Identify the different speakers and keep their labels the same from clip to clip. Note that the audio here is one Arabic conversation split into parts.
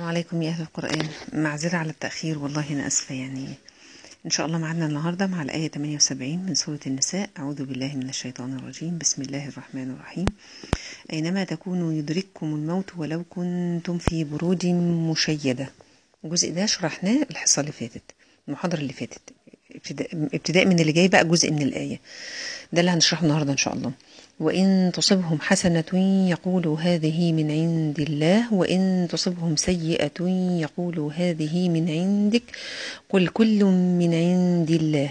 Speaker 1: عليكم يا أهل القرآن. معذرة على التأخير، والله أنا أسفة. إن شاء الله معنا النهاردة مع الآية 78 من سورة النساء. أعوذ بالله من الشيطان الرجيم. بسم الله الرحمن الرحيم. أينما تكونوا يدرككم الموت ولو كنتم في بروج مشيدة. الجزء ده شرحناه الحصة اللي فاتت، المحاضرة اللي فاتت، ابتداء من اللي جاي بقى جزء من الآية ده اللي هنشرحه النهاردة إن شاء الله. وإن تصبهم حسنة يقولوا هذه من عند الله، وإن تصبهم سيئة يقولوا هذه من عندك، قل كل من عند الله.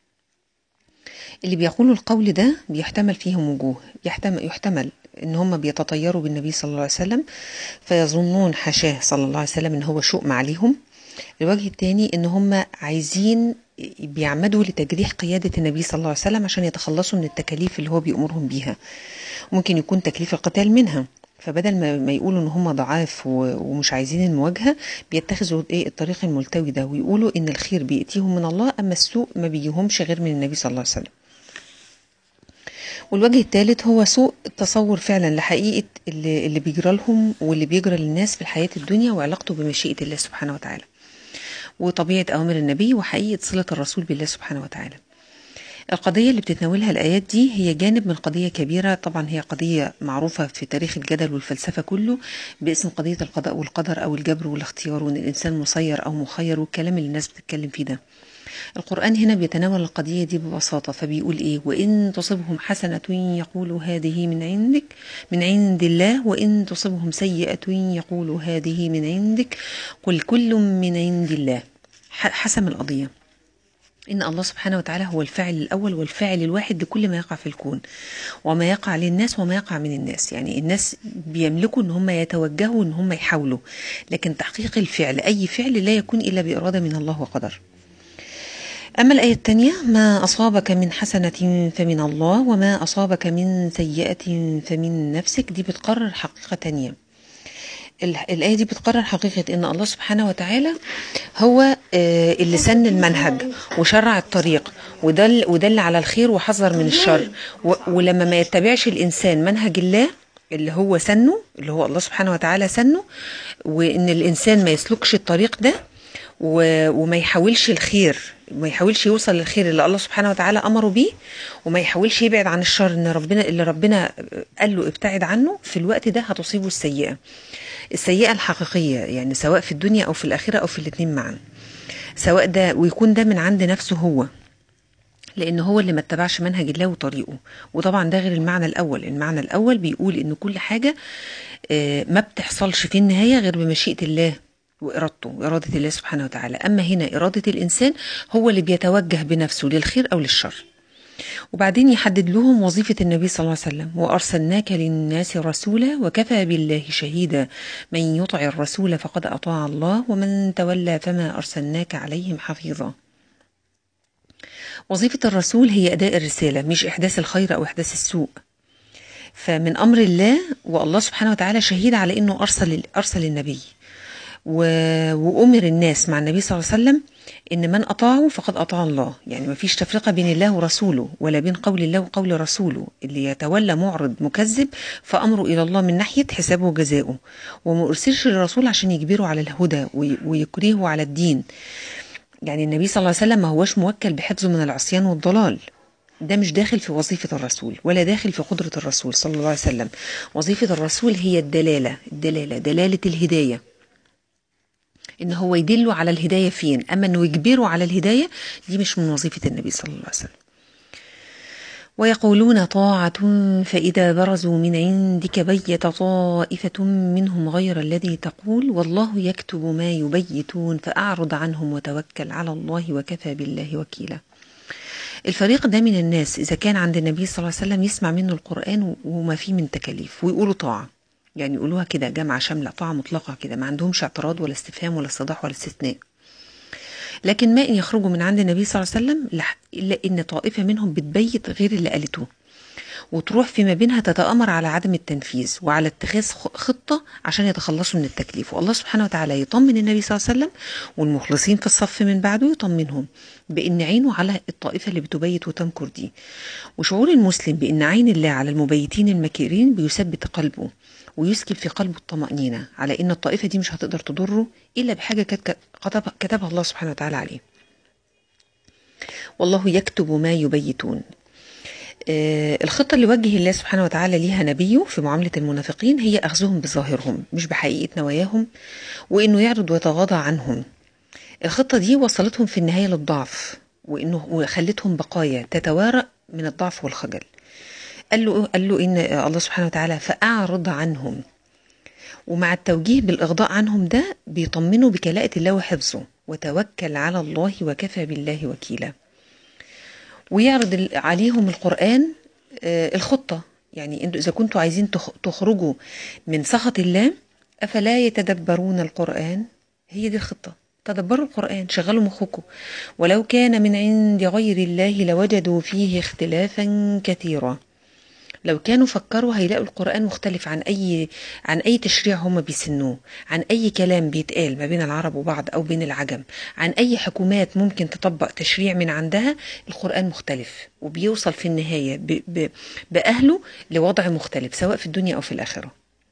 Speaker 1: اللي بيقولوا القول ده بيحتمل فيهم وجوه. يحتمل ان هم بيتطيروا بالنبي صلى الله عليه وسلم فيظنون حاشاه صلى الله عليه وسلم ان هو شؤم عليهم. الوجه الثاني ان هم عايزين بيعمدوا لتجريح قيادة النبي صلى الله عليه وسلم عشان يتخلصوا من التكاليف اللي هو بيأمرهم بيها. ممكن يكون تكليف القتال منها، فبدل ما يقولوا ان هم ضعاف ومش عايزين المواجهة، بيتخذوا الطريق الملتوي ده ويقولوا ان الخير بيأتيهم من الله، اما السوء ما بيجيهمش غير من النبي صلى الله عليه وسلم. والوجه الثالث هو سوء التصور فعلا لحقيقة اللي بيجرى لهم واللي بيجرى للناس في الحياة الدنيا، وعلاقته بمشيئة الله سبحانه وتعالى وطبيعة أوامر النبي وحقيقة صلة الرسول بالله سبحانه وتعالى. القضية اللي بتتناولها الآيات دي هي جانب من قضية كبيرة، طبعا هي قضية معروفة في تاريخ الجدل والفلسفة كله باسم قضية القضاء والقدر أو الجبر والاختيار، وأن الإنسان مسير أو مخير، والكلام اللي الناس بتتكلم فيه ده. القرآن هنا بيتناول القضية دي ببساطة، فبيقول إيه؟ وإن تصبهم حسنة يقولوا هذه من عندك من عند الله، وإن تصبهم سيئة يقولوا هذه من عندك، قل كل من عند الله. حسم القضية إن الله سبحانه وتعالى هو الفاعل الأول والفاعل الواحد لكل ما يقع في الكون، وما يقع للناس وما يقع من الناس. يعني الناس بيملكوا إن هم يتوجهوا، إن هم يحاولوا، لكن تحقيق الفعل أي فعل لا يكون إلا بإرادة من الله وقدر. أما الآية الثانية: ما أصابك من حسنة فمن الله وما أصابك من سيئة فمن نفسك، دي بتقرر حقيقة تانية. الآية دي بتقرر حقيقة إن الله سبحانه وتعالى هو اللي سن المنهج وشرع الطريق ودل على الخير وحذر من الشر. ولما ما يتبعش الإنسان منهج الله اللي هو سنه، اللي هو الله سبحانه وتعالى سنه، وإن الإنسان ما يسلكش الطريق ده وما يحاولش الخير، ما يحاولش يوصل للخير اللي الله سبحانه وتعالى أمره بيه، وما يحاولش يبعد عن الشر اللي ربنا قال له ابتعد عنه، في الوقت ده هتصيبه السيئة الحقيقية، يعني سواء في الدنيا أو في الآخرة أو في الاتنين معا، سواء ده ويكون ده من عند نفسه هو، لأن هو اللي ما اتبعش منهج الله وطريقه. وطبعا ده غير المعنى الأول بيقول إن كل حاجة ما بتحصلش في النهاية غير بمشيئة الله وإرادته، إرادة الله سبحانه وتعالى. أما هنا إرادة الإنسان هو اللي بيتوجه بنفسه للخير أو للشر. وبعدين يحدد لهم وظيفة النبي صلى الله عليه وسلم: وأرسلناك للناس رسولا وكفى بالله شهيدا، من يطع الرسول فقد أطاع الله ومن تولى فما أرسلناك عليهم حفيظا. وظيفة الرسول هي أداء الرسالة، مش إحداث الخير أو إحداث السوء. فمن أمر الله، والله سبحانه وتعالى شهيد على أنه أرسل النبي، وأمر الناس مع النبي صلى الله عليه وسلم إن من أطاعه فقد أطاع الله. يعني ما فيش تفرقة بين الله ورسوله، ولا بين قول الله وقول رسوله. اللي يتولى معرض مكذب فأمره إلى الله من ناحية حسابه وجزاؤه، وما أرسلش للرسول عشان يجبره على الهدى ويكرهه على الدين. يعني النبي صلى الله عليه وسلم ما هوش موكل بحفظه من العصيان والضلال، ده مش داخل في وظيفة الرسول ولا داخل في قدرة الرسول صلى الله عليه وسلم. وظيفة الرسول هي دلالة الهداية، إن هو يدله على الهداية فين، أما إنه يجبره على الهداية دي مش من وظيفة النبي صلى الله عليه وسلم. ويقولون طاعة فإذا برزوا من عندك بيت طائفة منهم غير الذي تقول والله يكتب ما يبيتون فأعرض عنهم وتوكل على الله وكفى بالله وكيلا. الفريق ده من الناس إذا كان عند النبي صلى الله عليه وسلم يسمع منه القرآن وما فيه من تكاليف ويقولوا طاعة، يعني يقولوها كده جمع شاملة، طاعة مطلقة كده، ما عندهمش اعتراض ولا استفهام ولا استيضاح ولا استثناء. لكن ما إن يخرجوا من عند النبي صلى الله عليه وسلم إلا إن طائفة منهم بتبيت غير اللي قالته، وتروح فيما بينها تتأمر على عدم التنفيذ وعلى اتخاذ خطة عشان يتخلصوا من التكليف. والله سبحانه وتعالى يطمن النبي صلى الله عليه وسلم والمخلصين في الصف من بعده، يطمنهم بأن عينه على الطائفة اللي بتبيت وتنكر دي. وشعور المسلم بأن عين الله على المبيتين المكيرين بيثبت قلبه ويسكب في قلبه الطمأنينة على إن الطائفة دي مش هتقدر تضره إلا بحاجة كتبها الله سبحانه وتعالى عليه. والله يكتب ما يبيتون. الخطة اللي وجه الله سبحانه وتعالى ليها نبيه في معاملة المنافقين هي أخذهم بظاهرهم مش بحقيقة نواياهم، وإنه يعرض ويتغاضى عنهم. الخطة دي وصلتهم في النهاية للضعف، وخلتهم بقايا تتوارى من الضعف والخجل. قال له إن الله سبحانه وتعالى فأعرض عنهم، ومع التوجيه بالإغضاء عنهم ده بيطمنوا بكلاءة الله وحفظه، وتوكل على الله وكفى بالله وكيلا. ويعرض عليهم القرآن الخطة، يعني إذا كنتوا عايزين تخرجوا من سخط الله أفلا يتدبرون القرآن. هي دي الخطة، تدبروا القرآن، شغلوا مخكم. ولو كان من عند غير الله لوجدوا فيه اختلافا كثيرا. لو كانوا فكروا هيلاقوا القرآن مختلف عن أي تشريع هم بيسنوه، عن أي كلام بيتقال ما بين العرب وبعض أو بين العجم، عن أي حكومات ممكن تطبق تشريع من عندها. القرآن مختلف وبيوصل في النهاية بأهله لوضع مختلف سواء في الدنيا أو في الآخرة.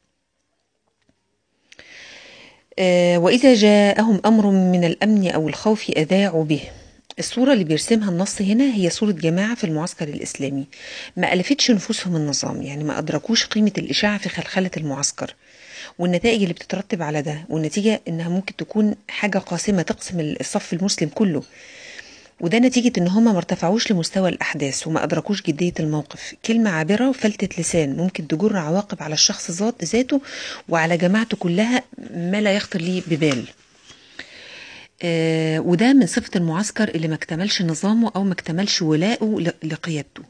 Speaker 1: وإذا جاءهم أمر من الأمن أو الخوف أذاعوا به. الصورة اللي بيرسمها النص هنا هي صورة جماعة في المعسكر الإسلامي ما ألفتش نفوسهم النظام، يعني ما أدركوش قيمة الإشاعة في خلخلة المعسكر والنتائج اللي بتترتب على ده، والنتيجة إنها ممكن تكون حاجة قاسمة تقسم الصف المسلم كله. وده نتيجة إن هما ما ارتفعوش لمستوى الأحداث وما أدركوش جدية الموقف. كلمة عابرة وفلتة لسان ممكن تجر عواقب على الشخص ذاته وعلى جماعته كلها ما لا يخطر ليه ببال. وده من صفة المعسكر اللي ما اكتملش نظامه أو ما اكتملش ولاؤه لقيادته.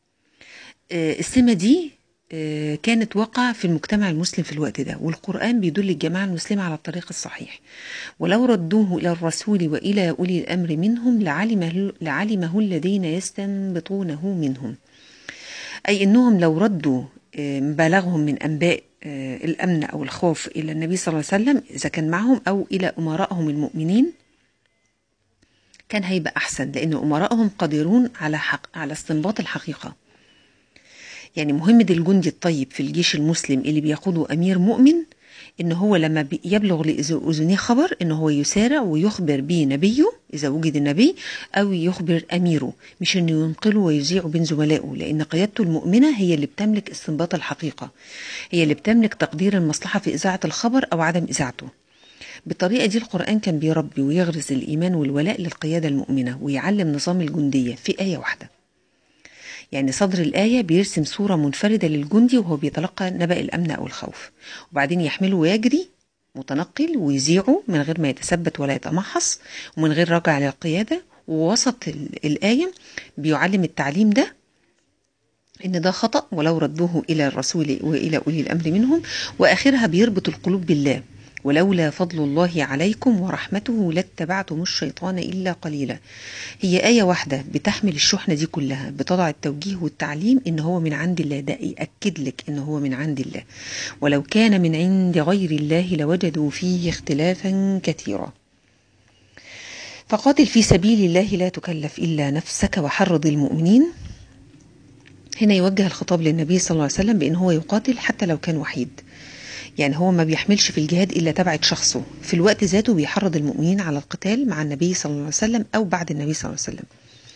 Speaker 1: السمة دي كانت واقع في المجتمع المسلم في الوقت ده، والقرآن بيدل الجماعة المسلمة على الطريق الصحيح. ولو ردوه إلى الرسول وإلى أولي الأمر منهم لعلمه الذين يستنبطونه منهم. أي أنهم لو ردوا مبالغهم من أنباء الأمن أو الخوف إلى النبي صلى الله عليه وسلم إذا كان معهم أو إلى أمرائهم المؤمنين كان هيبقى أحسن، لأن أمرائهم قادرون على استنباط الحقيقة. يعني مهمة الجندي الطيب في الجيش المسلم اللي بيقوده أمير مؤمن إن هو لما يبلغ لأذنيه خبر إن هو يسارع ويخبر به نبيه إذا وجد النبي، أو يخبر أميره، مش إنه ينقله ويذيع بين زملائه، لأن قيادته المؤمنة هي اللي بتملك استنباط الحقيقة، هي اللي بتملك تقدير المصلحة في إذاعة الخبر أو عدم إذاعته. بالطريقة دي القرآن كان بيربي ويغرس الإيمان والولاء للقيادة المؤمنة ويعلم نظام الجندية في آية واحدة. يعني صدر الآية بيرسم صورة منفردة للجندي وهو بيتلقى نبأ الأمن أو الخوف، وبعدين يحمله ويجري متنقل ويذيعه من غير ما يتثبت ولا يتمحص ومن غير رجع للقيادة. ووسط الآية بيعلم التعليم ده إن ده خطأ ولو ردوه إلى الرسول وإلى أولي الأمر منهم. وآخرها بيربط القلوب بالله، ولولا فضل الله عليكم ورحمته لاتبعتم الشيطان إلا قليلا. هي آية واحدة بتحمل الشحنة دي كلها، بتضع التوجيه والتعليم إن هو من عند الله، ده يأكد لك إن هو من عند الله. ولو كان من عند غير الله لوجدوا فيه اختلافا كثيرا. فقاتل في سبيل الله لا تكلف إلا نفسك وحرض المؤمنين. هنا يوجه الخطاب للنبي صلى الله عليه وسلم بأن هو يقاتل حتى لو كان وحيد، يعني هو ما بيحملش في الجهاد إلا تبعة شخصه، في الوقت ذاته بيحرض المؤمنين على القتال مع النبي صلى الله عليه وسلم أو بعد النبي صلى الله عليه وسلم،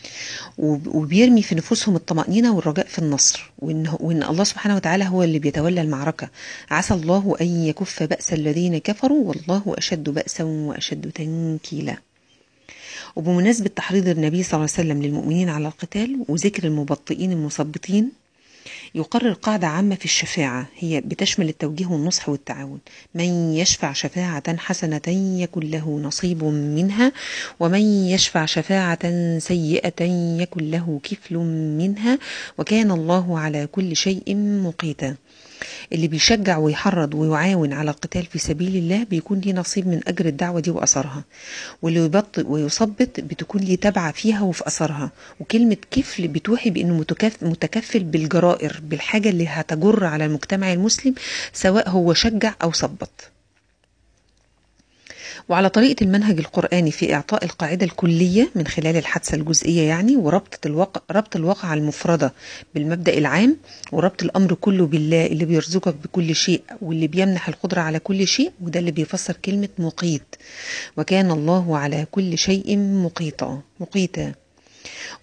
Speaker 1: وبيرمي في نفوسهم الطمأنينة والرجاء في النصر، وإن الله سبحانه وتعالى هو اللي بيتولى المعركة. عسى الله أن يكف بأس الذين كفروا والله أشد بأسا وأشد تنكيلا. وبمناسبة تحريض النبي صلى الله عليه وسلم للمؤمنين على القتال وذكر المبطئين المثبطين، يقرر قاعدة عامة في الشفاعة هي بتشمل التوجيه والنصح والتعاون. من يشفع شفاعة حسنة يكن له نصيب منها، ومن يشفع شفاعة سيئة يكن له كفل منها، وكان الله على كل شيء مقيتا. اللي بيشجع ويحرض ويعاون على القتال في سبيل الله بيكون ليه نصيب من أجر الدعوة دي وأثرها، واللي يبطئ ويثبط بتكون ليه تبعة فيها وفي أثرها. وكلمة كفل بتوحي بأنه متكفل بالجرائر، بالحاجة اللي هتجر على المجتمع المسلم سواء هو شجع أو ثبط. وعلى طريقة المنهج القرآني في إعطاء القاعدة الكلية من خلال الحادثة الجزئية يعني، ربط الواقعة المفردة بالمبدأ العام، وربط الأمر كله بالله اللي بيرزقك بكل شيء واللي بيمنح القدرة على كل شيء، وده اللي بيفسر كلمة مقيت. وكان الله على كل شيء مقيتا.